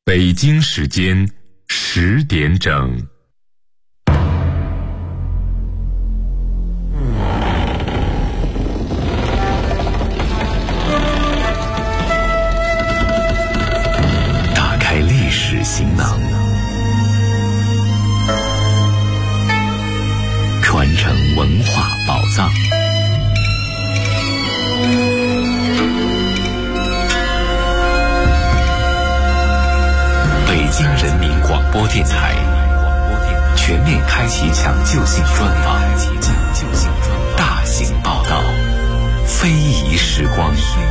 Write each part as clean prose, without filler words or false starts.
北京时间10点整。 打开历史行囊，传承文化宝藏。北京人民广播电台全面开启抢救性专访，大型报道，非遗时光。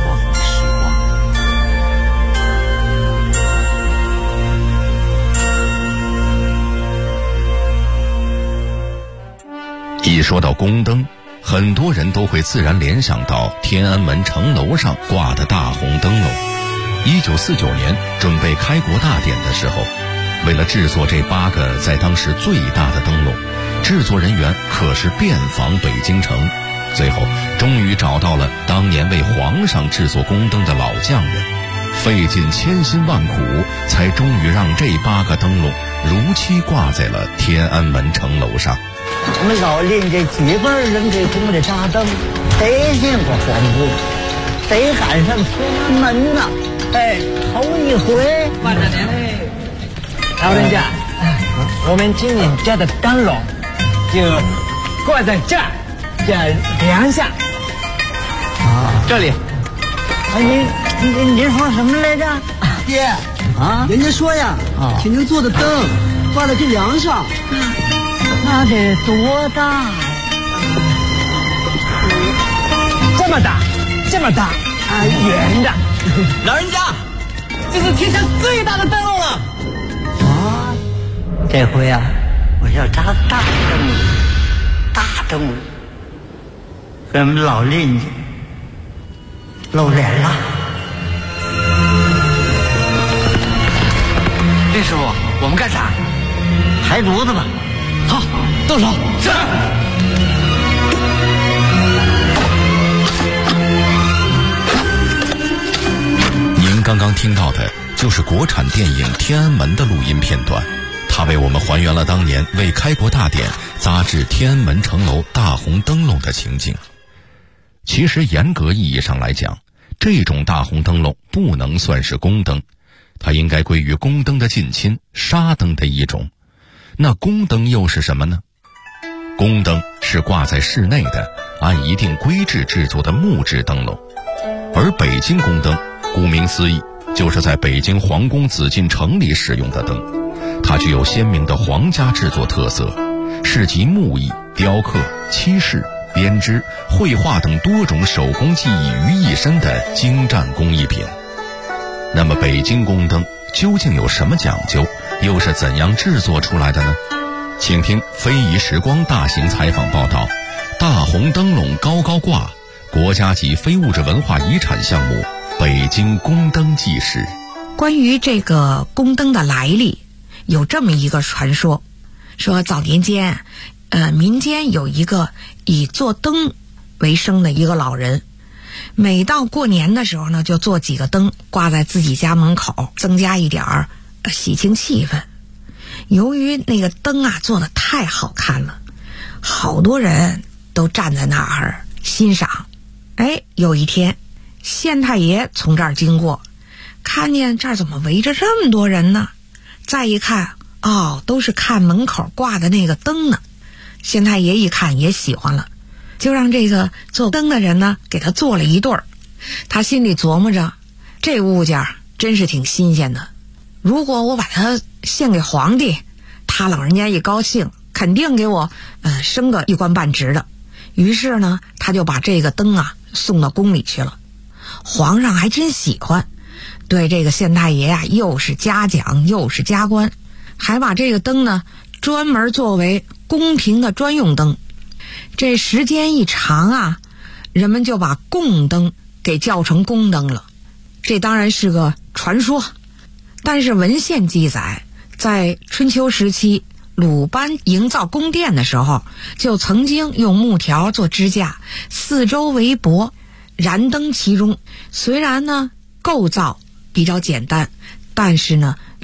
一说到宫灯，很多人都会自然联想到天安门城楼上挂的大红灯笼。1949年准备开国大典的时候，为了制作这8个在当时最大的灯笼，制作人员可是遍访北京城，最后终于找到了当年为皇上制作宫灯的老匠人，费尽千辛万苦，才终于让这8个灯笼如期挂在了天安门城楼上。 我们老邻居几辈人给供的大灯，谁见过皇宫，谁赶上天安门呢？哎，头一回。 万大年嘞，老人家，我们今年家的灯笼就挂在这梁下。这里。 您说什么来着？ 爹啊，人家说呀，请您做的灯挂在这梁上。 那得多大呀？ 这么大，圆的。 老人家，这是天下最大的灯笼了。 这回啊，我要扎大灯笼，咱们老邻居露脸了。 林师傅，我们干啥？ 抬炉子吧。 好，动手。是。 您刚刚听到的就是国产电影《天安门》的录音片段，它为我们还原了当年为开国大典扎制天安门城楼大红灯笼的情景。其实严格意义上来讲，这种大红灯笼不能算是宫灯，它应该归于宫灯的近亲纱灯的一种。那宫灯又是什么呢？宫灯是挂在室内的，按一定规制制作的木质灯笼，而北京宫灯顾名思义，就是在北京皇宫紫禁城里使用的灯，它具有鲜明的皇家制作特色，是集木艺、雕刻、漆饰、编织、绘画等多种手工技艺于一身的精湛工艺品。那么北京宫灯究竟有什么讲究，又是怎样制作出来的呢？请听非遗时光大型采访报道，大红灯笼高高挂，国家级非物质文化遗产项目北京宫灯纪实。 关于这个宫灯的来历，有这么一个传说，说早年间民间有一个以做灯为生的一个老人，每到过年的时候呢，就做几个灯挂在自己家门口，增加一点喜庆气氛。由于那个灯啊做得太好看了，好多人都站在那儿欣赏。有一天县太爷从这儿经过，看见这儿怎么围着这么多人呢？再一看，都是看门口挂的那个灯呢。县太爷一看也喜欢了，就让这个做灯的人呢给他做了一对儿。他心里琢磨着，这物件真是挺新鲜的，如果我把它献给皇帝，他老人家一高兴，肯定给我升个一官半职的。于是呢，他就把这个灯送到宫里去了。皇上还真喜欢，对这个县太爷又是嘉奖又是加官，还把这个灯呢专门作为宫廷的专用灯。这时间一长人们就把贡灯给叫成宫灯了。这当然是个传说，但是文献记载，在春秋时期鲁班营造宫殿的时候，就曾经用木条做支架，四周围脖，燃灯其中。虽然呢构造比较简单，但是呢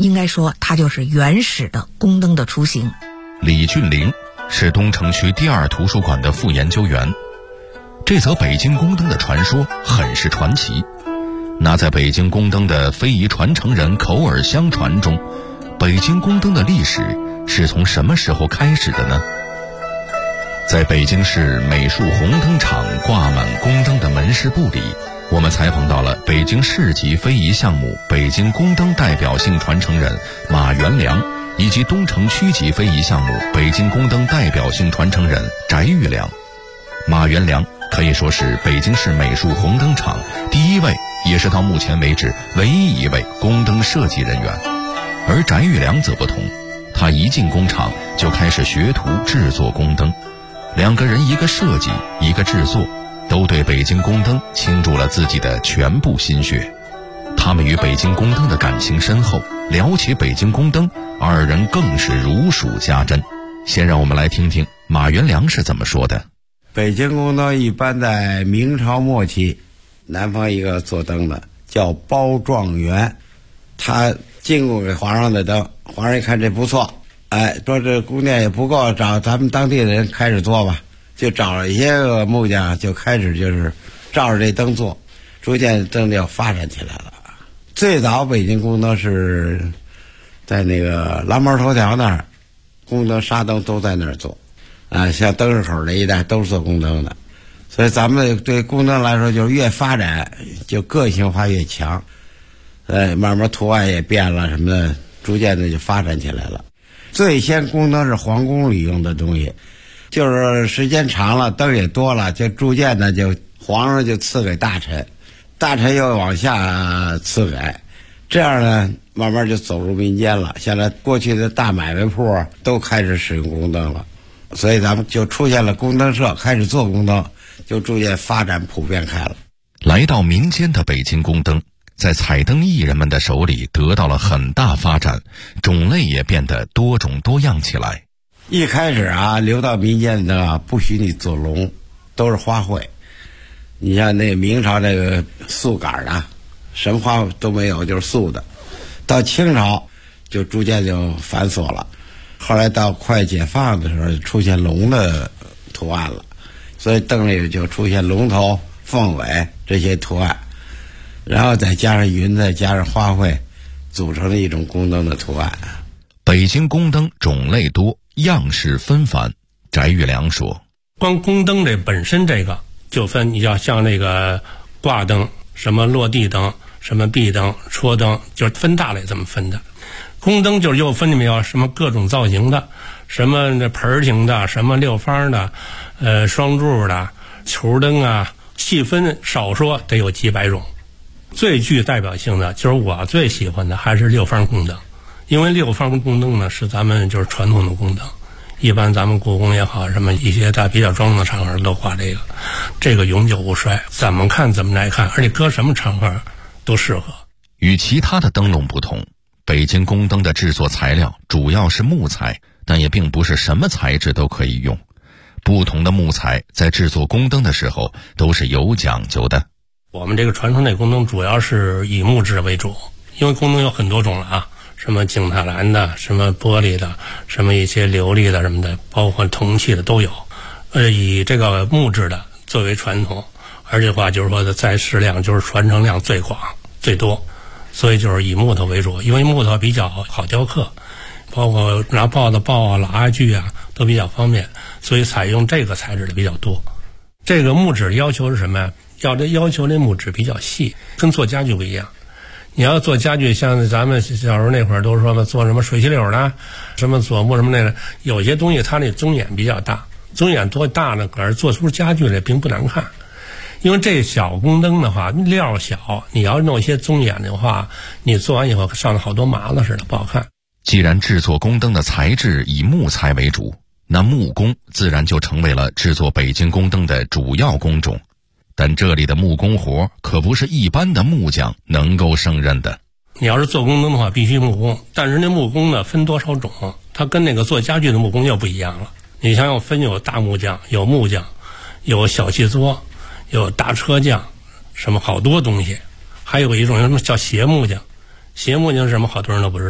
应该说它就是原始的宫灯的雏形。 李俊玲是东城区第2图书馆的副研究员。这则北京宫灯的传说很是传奇。那在北京宫灯的非遗传承人口耳相传中，北京宫灯的历史是从什么时候开始的呢？在北京市美术红灯厂挂满宫灯的门市部里，我们采访到了北京市级非遗项目北京宫灯代表性传承人马元良，以及东城区级非遗项目北京宫灯代表性传承人翟玉良。马元良可以说是北京市美术红灯厂第一位，也是到目前为止唯一一位宫灯设计人员。而翟玉良则不同，他一进工厂就开始学徒制作宫灯，两个人一个设计一个制作，都对北京宫灯倾注了自己的全部心血。他们与北京宫灯的感情深厚，聊起北京宫灯，二人更是如数家珍。先让我们来听听马元良是怎么说的。 北京宫灯一般在明朝末期，南方一个做灯的叫包状元，他进贡给皇上的灯，皇上一看这不错，说这宫殿也不够，找咱们当地的人开始做吧，就找了一些个木匠，就开始就是照着这灯做，逐渐灯就发展起来了。最早北京宫灯是在那个蓝毛头条那儿，宫灯纱灯都在那儿做，像灯市口这一带都是做宫灯的，所以咱们对宫灯来说，就是越发展就个性化越强，慢慢图案也变了什么的，逐渐的就发展起来了。最先宫灯是皇宫里用的东西，就是时间长了，灯也多了，就逐渐的就皇上就赐给大臣，大臣又往下赐给，这样呢慢慢就走入民间了。现在过去的大买卖铺都开始使用宫灯了，所以咱们就出现了宫灯社，开始做宫灯，就逐渐发展普遍开了。 来到民间的北京宫灯，在彩灯艺人们的手里得到了很大发展，种类也变得多种多样起来。 一开始流到民间的不许你做龙，都是花卉。你像那明朝这个素杆的，什么花都没有，就是素的。到清朝就逐渐就繁琐了，后来到快解放的时候出现龙的图案了，所以灯里就出现龙头、凤尾这些图案，然后再加上云，再加上花卉，组成了一种宫灯的图案。 北京宫灯种类多，样式纷繁。翟玉良说， 光宫灯这本身这个就分，你要像那个挂灯，什么落地灯，什么壁灯、戳灯，就是分大类这么分的。宫灯就是又分里面有什么各种造型的，什么那盆形的，什么六方的，双柱的，球灯啊，细分少说得有几百种。最具代表性的就是我最喜欢的还是六方宫灯，因为六方宫灯呢是咱们就是传统的宫灯，一般咱们故宫也好，什么一些大比较庄重的场合都挂这个永久不衰，怎么看怎么来看，而且搁什么场合都适合。 与其他的灯笼不同，北京宫灯的制作材料主要是木材，但也并不是什么材质都可以用。不同的木材在制作宫灯的时候都是有讲究的。 我们这个传统类宫灯主要是以木质为主，因为宫灯有很多种了什么景泰蓝的，什么玻璃的，什么一些琉璃的什么的，包括铜器的都有。以这个木质的作为传统，而且话就是说的在世量就是传承量最广最多，所以就是以木头为主，因为木头比较好雕刻，包括拿刨子刨拉锯都比较方便，所以采用这个材质的比较多。这个木质要求是什么呀？要求这木质比较细，跟做家具不一样。你要做家具，像咱们小时候那会儿都说了，做什么水洗柳的，什么佐木什么那个，有些东西它那棕眼比较大，棕眼多大呢？可是做出家具来并不难看。因为这小宫灯的话料小，你要弄一些棕眼的话，你做完以后上了好多麻子似的，不好看。 既然制作宫灯的材质以木材为主，那木工自然就成为了制作北京宫灯的主要工种。但这里的木工活可不是一般的木匠能够胜任的。 你要是做宫灯的话必须木工，但是那木工呢分多少种，它跟那个做家具的木工又不一样了。你像有大木匠，有木匠，有小气作，有大车匠，什么好多东西。还有一种什么叫斜木匠，斜木匠是什么好多人都不知道，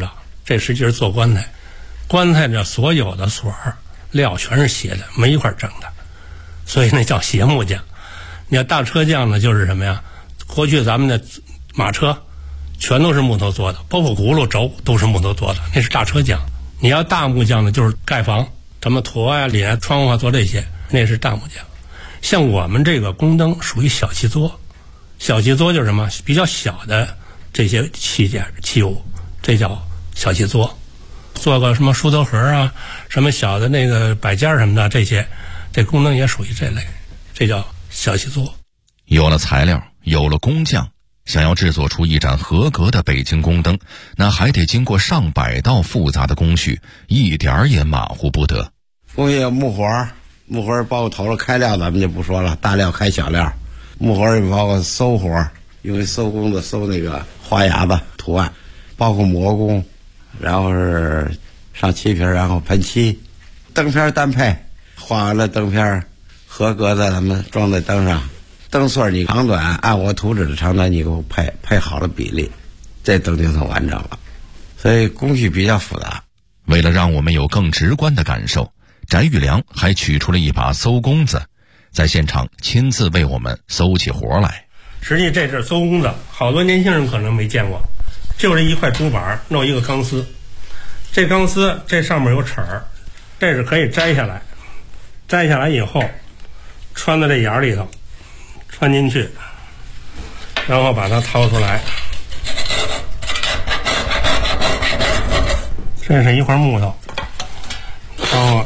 这实际是做棺材。棺材这所有的锁料全是斜的，没一块正的，所以那叫斜木匠。你要大车匠呢，就是什么呀？过去咱们的马车全都是木头做的，包括轱辘轴都是木头做的，那是大车匠。你要大木匠呢，就是盖房，什么驼呀、檩啊、窗户啊做这些，那是大木匠。像我们这个宫灯属于小器作，小器作就是什么？比较小的这些器件器物，这叫小器作。做个什么梳头盒啊，什么小的那个摆件什么的，这些，这宫灯也属于这类，这叫小器作。 有了材料，有了工匠，想要制作出一盏合格的北京宫灯，那还得经过上百道复杂的工序，一点儿也马虎不得。 工序有木活，木活包括头了开料，咱们就不说了，大料开小料。木活也包括搜活，因为搜工的搜那个花牙子图案，包括磨工，然后是上漆皮，然后喷漆，灯片单配，画完了灯片合格的咱们装在灯上，灯穗你长短按我图纸的长短你给我配好了比例，这灯就算完整了。所以工序比较复杂。 为了让我们有更直观的感受，翟玉良还取出了一把搜工子，在现场亲自为我们搜起活来。 实际这是搜工子，好多年轻人可能没见过，就是一块竹板弄一个钢丝，这钢丝这上面有齿儿，这是可以摘下来，摘下来以后穿到这眼里头，穿进去，然后把它掏出来。这是一块木头，然后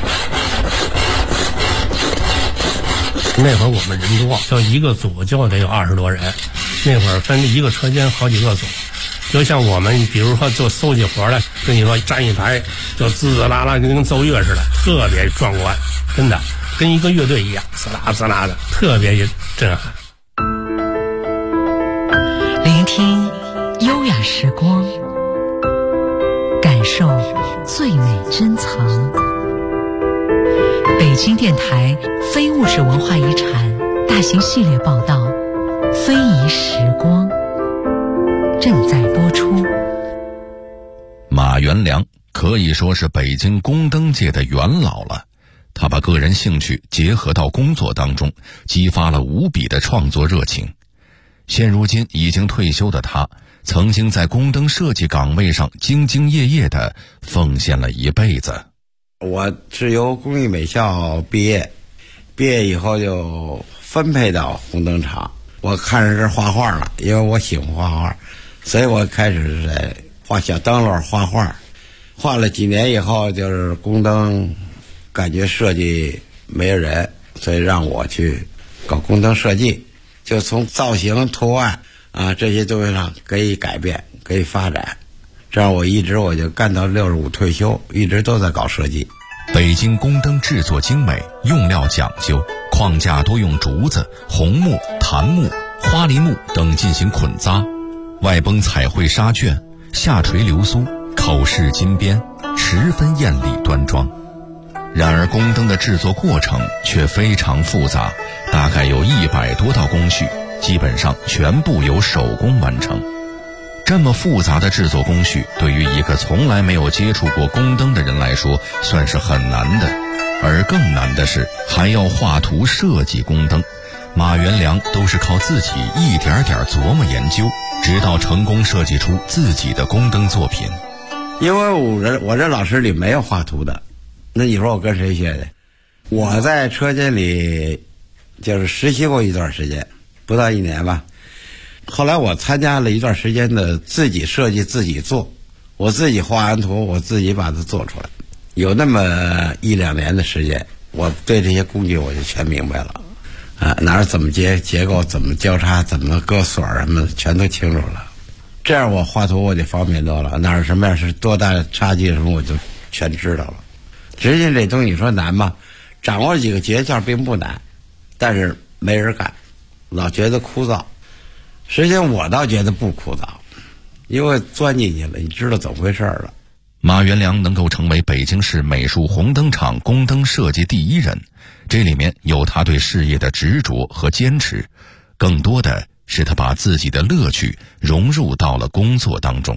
那会儿我们人多，就一个组就得有20多人，那会儿分一个车间好几个组。就像我们比如说做搜起活来，跟你说站一排就滋滋啦啦跟奏乐似的，特别壮观，真的跟一个乐队一样，滋啦滋啦的，特别震撼。 聆听优雅时光，感受最美珍藏。北京电台非物质文化遗产大型系列报道《非遗时光》正在播出。 马元良可以说是北京宫灯界的元老了，他把个人兴趣结合到工作当中，激发了无比的创作热情。现如今已经退休的他，曾经在宫灯设计岗位上兢兢业业地奉献了一辈子。 我是由工艺美校毕业以后就分配到红灯厂。我看着是画画了，因为我喜欢画画，所以我开始在画小灯笼画画。画了几年以后，就是宫灯感觉设计没有人，所以让我去搞宫灯设计，就从造型图案这些东西上可以改变，可以发展。这样我就干到65退休，一直都在搞设计。 北京宫灯制作精美，用料讲究，框架多用竹子、红木、檀木、花梨木等进行捆扎，外崩彩绘纱卷，下垂流苏，口饰金边，十分艳丽端庄。然而宫灯的制作过程却非常复杂，大概有100多道工序，基本上全部由手工完成。这么复杂的制作工序，对于一个从来没有接触过宫灯的人来说，算是很难的。而更难的是，还要画图设计宫灯。马元良都是靠自己一点点琢磨研究，直到成功设计出自己的宫灯作品。 因为我这老师里没有画图的，那你说我跟谁学的？我在车间里就是实习过一段时间，不到1年吧。后来我参加了一段时间的自己设计自己做，我自己画完图，我自己把它做出来。有那么1、2年的时间，我对这些工具我就全明白了，哪儿怎么结构，怎么交叉，怎么搁锁什么，全都清楚了。这样我画图我就方便多了，哪儿什么样是多大差距什么，我就全知道了。实际这东西你说难吗？掌握几个诀窍并不难，但是没人干，老觉得枯燥。实际上我倒觉得不枯燥，因为钻进去了，你知道怎么回事了。 马元良能够成为北京市美术红灯厂宫灯设计第1人，这里面有他对事业的执着和坚持，更多的是他把自己的乐趣融入到了工作当中。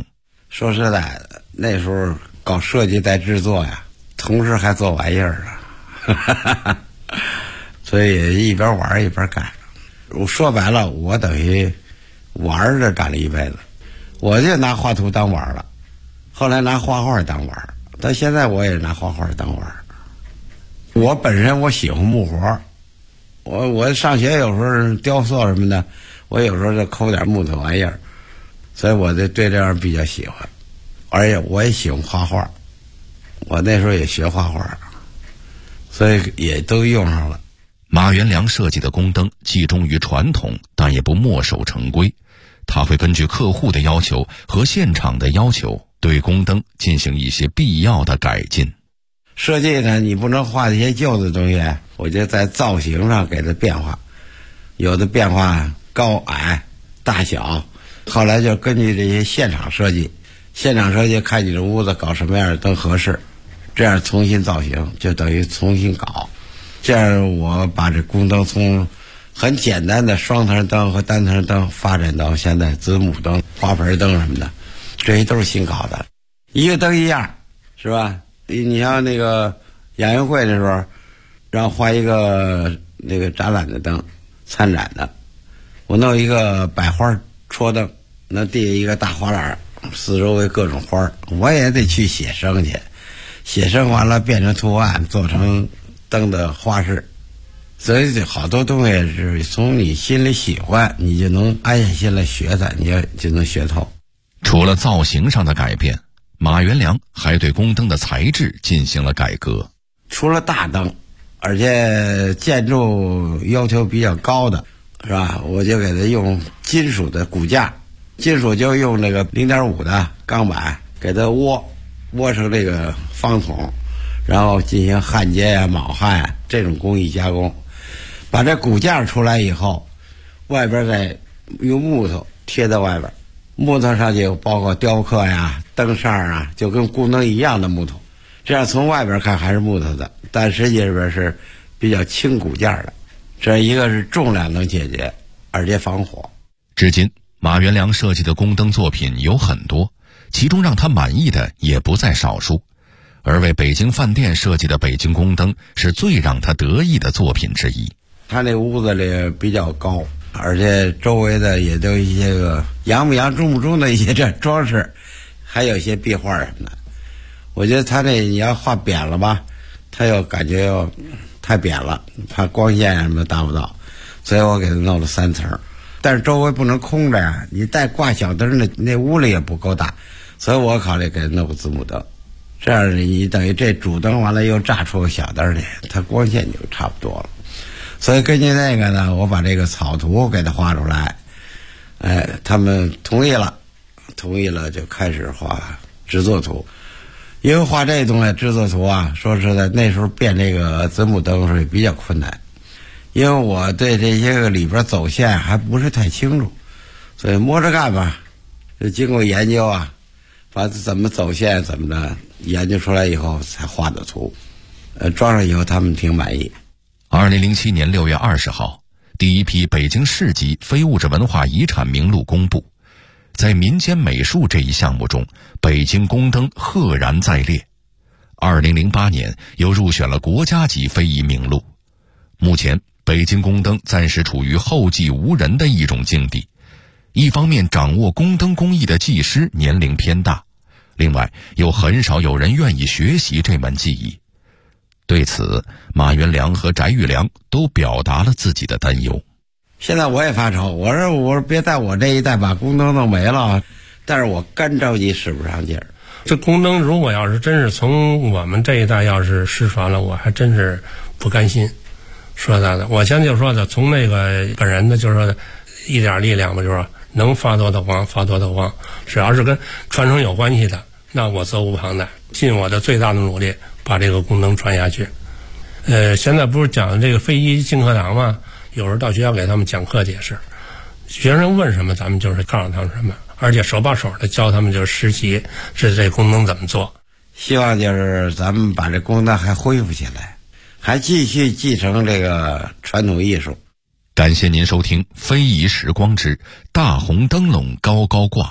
说实在的，那时候搞设计带制作呀，同时还做玩意儿啊，所以一边玩一边干。我说白了，我等于玩着干了一辈子，我就拿画图当玩了，后来拿画画当玩，到现在我也拿画画当玩。我本身我喜欢木活，我上学有时候雕塑什么的，我有时候就抠点木头玩意儿，所以我对这样比较喜欢，而且我也喜欢画画，我那时候也学画画，所以也都用上了。 马元良设计的宫灯既忠于传统，但也不墨守成规。他会根据客户的要求和现场的要求，对宫灯进行一些必要的改进。 设计呢，你不能画一些旧的东西，我就在造型上给它变化，有的变化高矮大小，后来就根据这些现场设计看你这屋子搞什么样的灯合适，这样重新造型，就等于重新搞。这样我把这宫灯从很简单的双层灯和单层灯发展到现在子母灯、花盆灯什么的，这些都是新搞的。一个灯一样，是吧？你像那个亚运会的时候，让画一个那个展览的灯，参展的，我弄一个百花戳灯，那地下一个大花篮，四周围各种花，我也得去写生去，写生完了变成图案，做成灯的花式。所以好多东西是从你心里喜欢，你就能安下心来学它，你就能学透。 除了造型上的改变，马元良还对宫灯的材质进行了改革。 除了大灯，而且建筑要求比较高的，是吧？我就给它用金属的骨架，金属就用那个 0.5 的钢板给它窝成这个方筒，然后进行焊接呀、铆焊这种工艺加工。把这骨架出来以后，外边再用木头贴在外边，木头上就包括雕刻呀、灯扇啊，就跟宫灯一样的木头。这样从外边看还是木头的，但实际里边是比较轻骨架的。这一个是重量能解决，而且防火。 至今，马元良设计的宫灯作品有很多，其中让他满意的也不在少数。而为北京饭店设计的北京宫灯是最让他得意的作品之一。 他那屋子里比较高，而且周围的也都一些个洋不洋中不中的一些这装饰，还有一些壁画什么的。我觉得他这你要画扁了吧，他又感觉又太扁了，怕光线什么达不到，所以我给他弄了3层。但是周围不能空着呀，你带挂小灯的那屋里也不够大，所以我考虑给他弄个子母灯，这样你等于这主灯完了又炸出个小灯来，它光线就差不多了。所以根据那个呢，我把这个草图给他画出来，他们同意了就开始画制作图。因为画这东西制作图啊，说实在那时候变这个子母灯是比较困难，因为我对这些个里边走线还不是太清楚，所以摸着干吧，就经过研究啊，把怎么走线怎么的研究出来以后才画的图，装上以后他们挺满意。 2007年6月20号，第一批北京市级非物质文化遗产名录公布。在民间美术这一项目中，北京宫灯赫然在列。2008年又入选了国家级非遗名录。目前，北京宫灯暂时处于后继无人的一种境地。一方面，掌握宫灯工艺的技师年龄偏大，另外又很少有人愿意学习这门技艺。对此，马元良和翟玉良都表达了自己的担忧。 现在我也发愁，我说别在我这一代把宫灯弄没了，但是我干着急使不上劲儿。 这宫灯如果要是真是从我们这一代要是失传了，我还真是不甘心。说实在的，我先就说的，从那个本人的就是说的一点力量吧，就是说能发多的光发多的光，只要是跟传承有关系的，那我责无旁贷，尽我的最大的努力把这个宫灯传下去。现在不是讲这个非遗进课堂吗？有时候到学校给他们讲课解释，学生问什么咱们就是告诉他们什么，而且手把手的教他们就是实习这宫灯怎么做。 希望就是咱们把这宫灯还恢复起来，还继续继承这个传统艺术。 感谢您收听《非遗时光之大红灯笼高高挂》，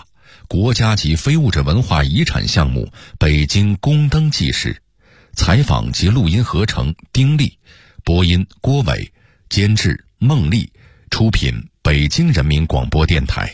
国家级非物质文化遗产项目北京宫灯纪事。采访及录音合成丁力，播音郭伟，监制孟丽，出品北京人民广播电台。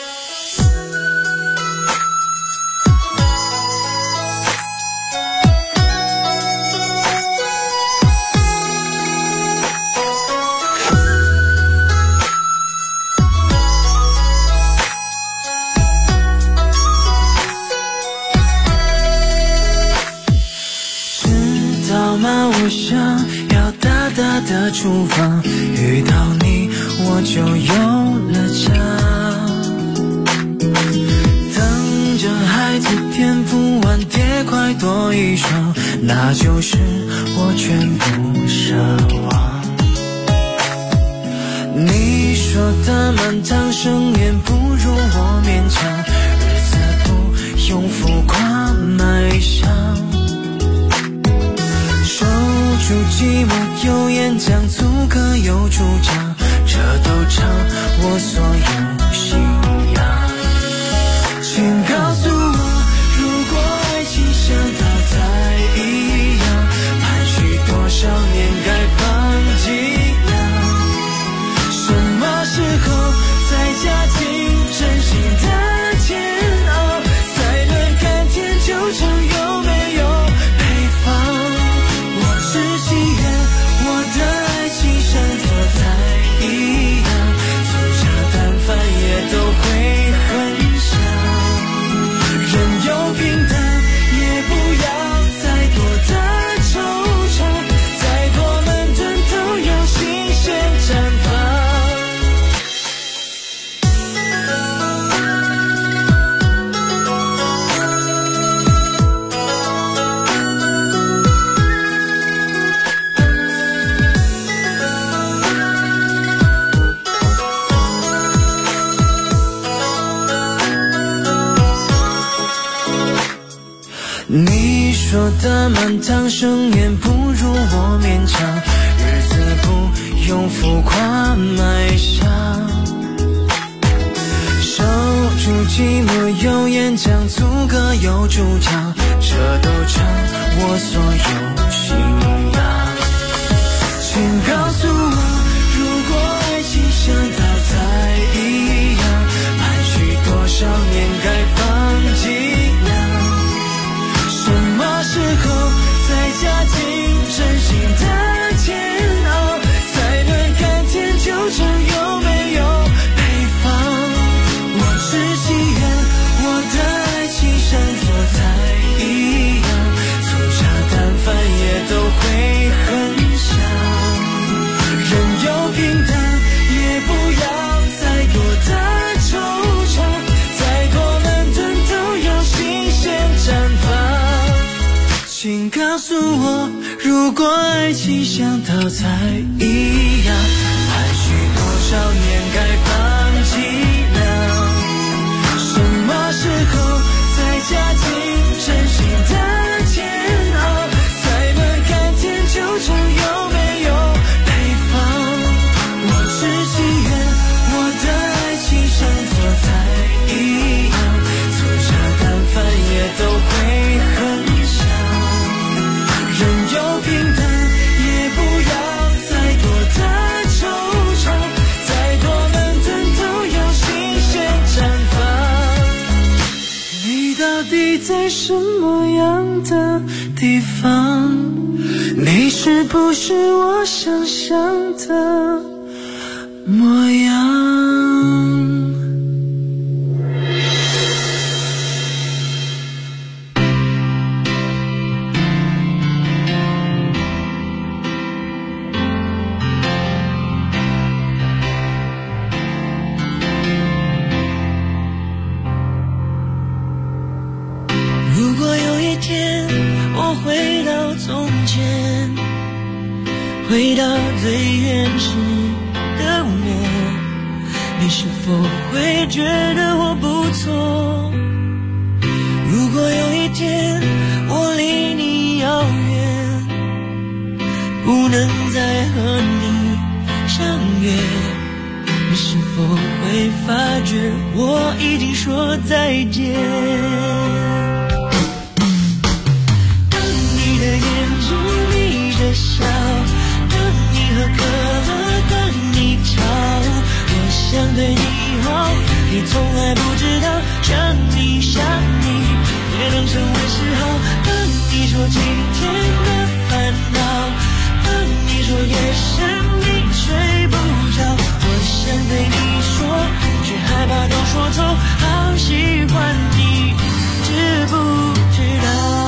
我想要大大的厨房，遇到你我就有了家。等着孩子颠覆碗碟快多一双，那就是我全部奢望。你说的满堂盛宴不如我勉强，日子不用浮夸卖相，守住寂寞有演讲，足可有主张，这都成我所有信仰。请告诉我，如果爱情像稻菜一样，盘踞多少年该放几两？什么时候才加进真心的煎熬，才能甘甜就成有没有配方？只祈愿我的爱情像做菜一样，粗茶淡饭也都会很香，人有平淡，也不要再多的惆怅，再多矛盾都要新鲜绽放。你说的满堂盛宴不如我勉强，日子不用浮夸卖相，守住寂寞有演讲，足可有主张，这都成我所有信仰。请告诉我，如果爱情像稻菜一样，盘踞多少年该放几两？什么时候才加进真心的煎熬，才能甘甜就成有没有配方？我只祈愿我的爱情像做菜一样，粗茶淡饭也都会很香，人有平淡，也不要再多的惆怅，再多矛盾都要新鲜绽放。请告诉我，如果爱情像稻菜一样，盘踞多少年该放几两？什么时候才加进真心的煎熬，才能甘甜就成有没有配方？我只祈愿我的爱情像做菜一样，粗茶淡饭也都会很香，人有平淡，也不要再多的惆怅，再多矛盾都要新鲜绽放。你到底在什么样的地方？你是不是我想象的模样？ 如果有一天我回到从前，回到最原始的我，你是否会觉得我不错？如果有一天我离你遥远，不能再和你相约，你是否会发觉我已经说再见。当你的眼睛眯着笑，当你喝可乐，当你吵，我想对你好，你从来不知道，想你想你也能成为嗜好。当你说今天的烦恼，当你说夜深你睡不着，我想对你说，却害怕都说错，好喜欢你，知不知道？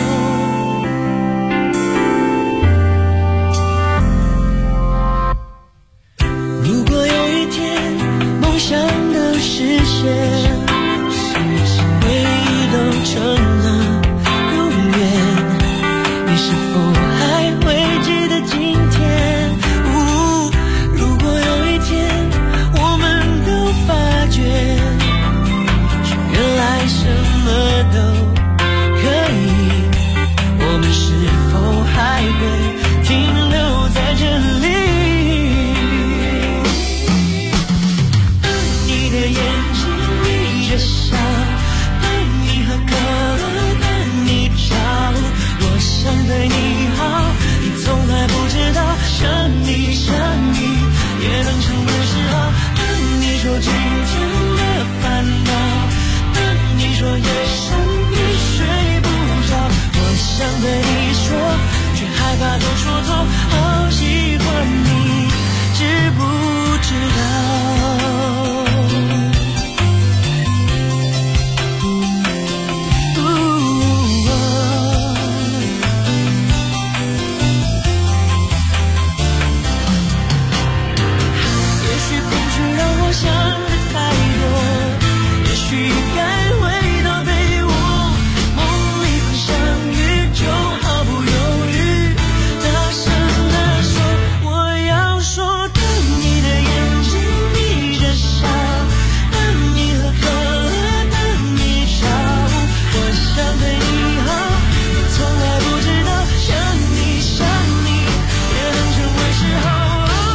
如果有一天梦想都实现，回忆都成了永远，你是否还会记得今天？如果有一天我们都发觉，原来什么都可以，我们是否还会停留在这里？当你的眼睛眯着笑，当你喝可乐，当你吵，我想对你好，你从来不知道，想你想你也能成为嗜好。当你说今天的烦恼，当你说夜深你睡不着，我想对你说，却害怕都说错，好喜欢你，知不知道？想的太多，也许该回到被窝，梦里会相遇，就毫不犹豫大声地说我要说。当你的眼睛眯着笑，当你喝可乐，当你吵，我想对你好，你从来不知道，想你想你也能成为嗜好。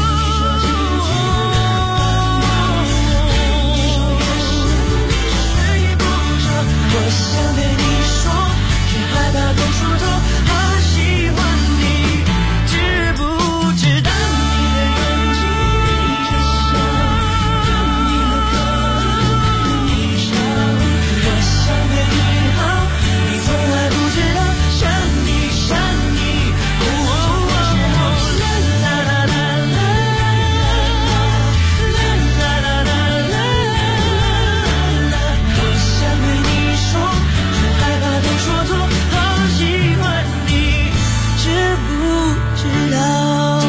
我想对你说，却害怕都说错，好喜欢你，知不知道？你的眼睛眯着笑，当你喝可乐，当你吵，我想对你好，你从来不知道，想你想你，啦啦啦啦啦，啦啦啦啦啦，我想对你说，却害怕都说错，好喜欢你，知不知道？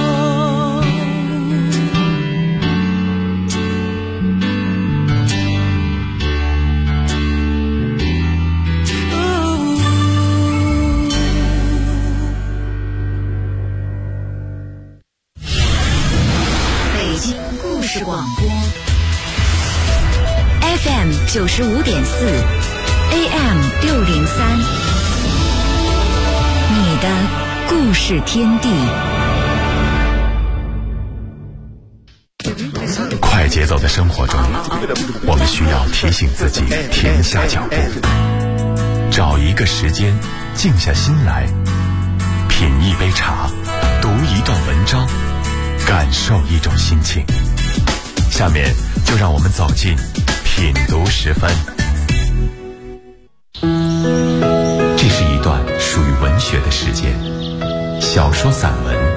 北京故事广播 FM 95.4 AM 603，你的故事天地。 快节奏的生活中，我们需要提醒自己停下脚步，找一个时间静下心来，品一杯茶，读一段文章，感受一种心情。下面就让我们走进品读时分。这是一段属于文学的时间，小说散文